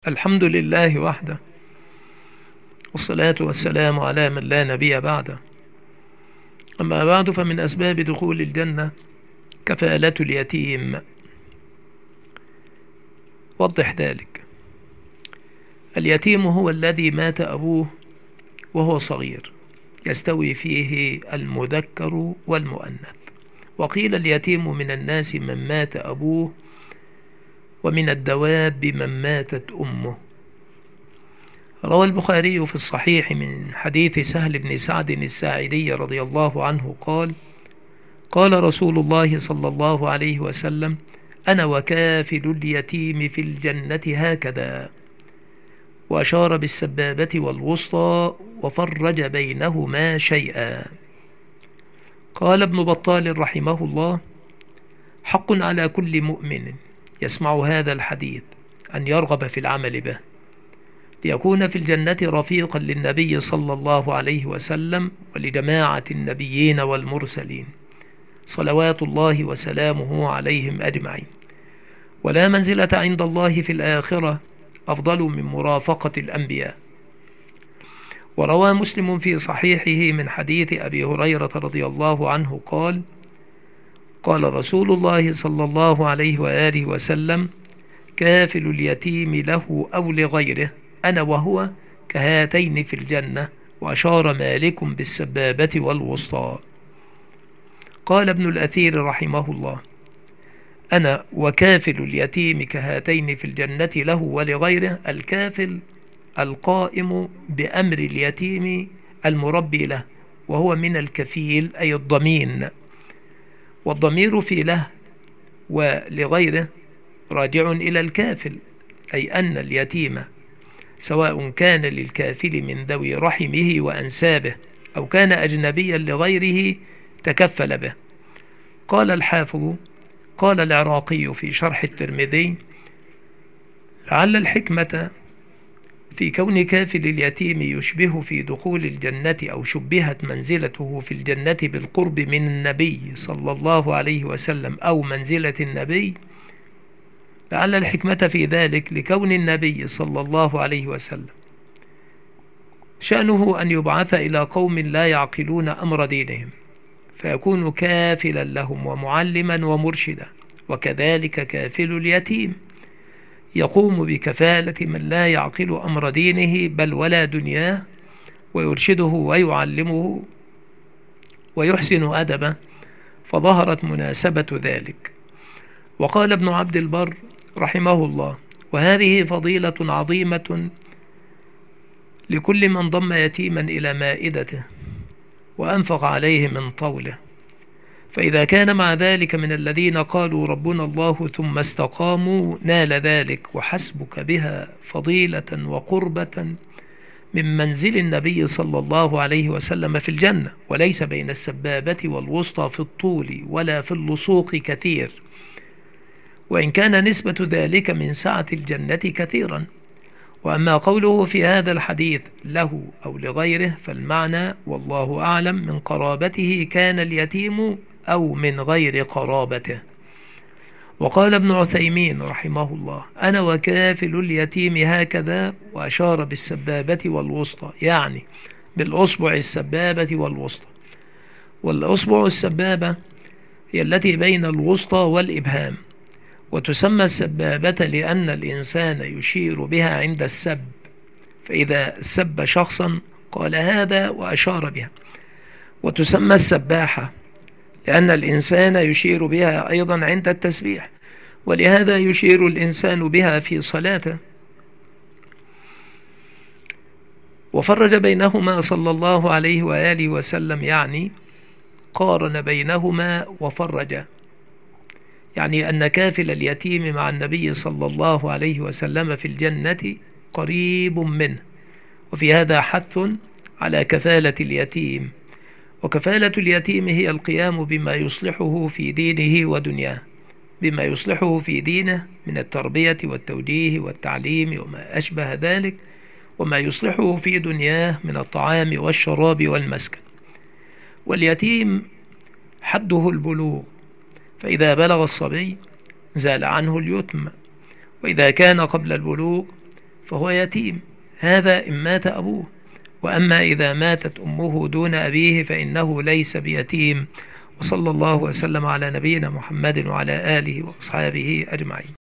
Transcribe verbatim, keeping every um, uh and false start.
الحمد لله وحده، والصلاة والسلام على من لا نبي بعده. أما بعد، فمن أسباب دخول الجنة كفالة اليتيم. وضح ذلك. اليتيم هو الذي مات أبوه وهو صغير، يستوي فيه المذكر والمؤنث. وقيل اليتيم من الناس من مات أبوه، ومن الدواب من ماتت أمه. روى البخاري في الصحيح من حديث سهل بن سعد الساعدي رضي الله عنه قال: قال رسول الله صلى الله عليه وسلم: أنا وكافل اليتيم في الجنة هكذا، وأشار بالسبابة والوسطى وفرج بينهما شيئا. قال ابن بطال رحمه الله: حق على كل مؤمن يسمع هذا الحديث أن يرغب في العمل به، ليكون في الجنة رفيقا للنبي صلى الله عليه وسلم ولجماعة النبيين والمرسلين صلوات الله وسلامه عليهم أجمعين. ولا منزلة عند الله في الآخرة أفضل من مرافقة الأنبياء. وروى مسلم في صحيحه من حديث أبي هريرة رضي الله عنه قال: قال رسول الله صلى الله عليه وآله وسلم: كافل اليتيم له أو لغيره أنا وهو كهاتين في الجنة، وأشار مالك بالسبابة والوسطى. قال ابن الأثير رحمه الله: أنا وكافل اليتيم كهاتين في الجنة له ولغيره. الكافل القائم بأمر اليتيم المربي له، وهو من الكفيل أي الضمين. والضمير في له ولغيره راجع إلى الكافل، أي أن اليتيم سواء كان للكافل من ذوي رحمه وأنسابه أو كان أجنبيا لغيره تكفل به. قال الحافظ: قال العراقي في شرح الترمذي: لعل الحكمة في كون كافل اليتيم يشبه في دخول الجنة، أو شبهت منزلته في الجنة بالقرب من النبي صلى الله عليه وسلم أو منزلة النبي، لعل الحكمة في ذلك لكون النبي صلى الله عليه وسلم شأنه أن يبعث إلى قوم لا يعقلون أمر دينهم، فيكون كافلا لهم ومعلما ومرشدا. وكذلك كافل اليتيم يقوم بكفالة من لا يعقل أمر دينه بل ولا دنياه، ويرشده ويعلمه ويحسن أدبه، فظهرت مناسبة ذلك. وقال ابن عبد البر رحمه الله: وهذه فضيلة عظيمة لكل من ضم يتيما إلى مائدته وأنفق عليه من طوله، فإذا كان مع ذلك من الذين قالوا ربنا الله ثم استقاموا نال ذلك، وحسبك بها فضيلة وقربة من منزل النبي صلى الله عليه وسلم في الجنة. وليس بين السبابة والوسطى في الطول ولا في اللصوق كثير، وإن كان نسبة ذلك من سعة الجنة كثيرا. وأما قوله في هذا الحديث له أو لغيره، فالمعنى والله أعلم من قرابته كان اليتيم أو من غير قرابته. وقال ابن عثيمين رحمه الله: أنا وكافل اليتيم هكذا، وأشار بالسبابة والوسطى، يعني بالأصبع السبابة والوسطى. والأصبع السبابة هي التي بين الوسطى والإبهام، وتسمى السبابة لأن الإنسان يشير بها عند السب، فإذا سب شخصا قال هذا وأشار بها. وتسمى السباحة لأن الإنسان يشير بها أيضا عند التسبيح، ولهذا يشير الإنسان بها في صلاته. وفرج بينهما صلى الله عليه وآله وسلم، يعني قارن بينهما وفرج، يعني أن كافل اليتيم مع النبي صلى الله عليه وسلم في الجنة قريب منه. وفي هذا حث على كفالة اليتيم. وكفالة اليتيم هي القيام بما يصلحه في دينه ودنياه، بما يصلحه في دينه من التربية والتوجيه والتعليم وما أشبه ذلك، وما يصلحه في دنياه من الطعام والشراب والمسكن. واليتيم حده البلوغ، فإذا بلغ الصبي زال عنه اليتم، وإذا كان قبل البلوغ فهو يتيم، هذا إن مات أبوه. وأما إذا ماتت أمه دون أبيه فإنه ليس بيتيم. وصلى الله وسلم على نبينا محمد وعلى آله وأصحابه أجمعين.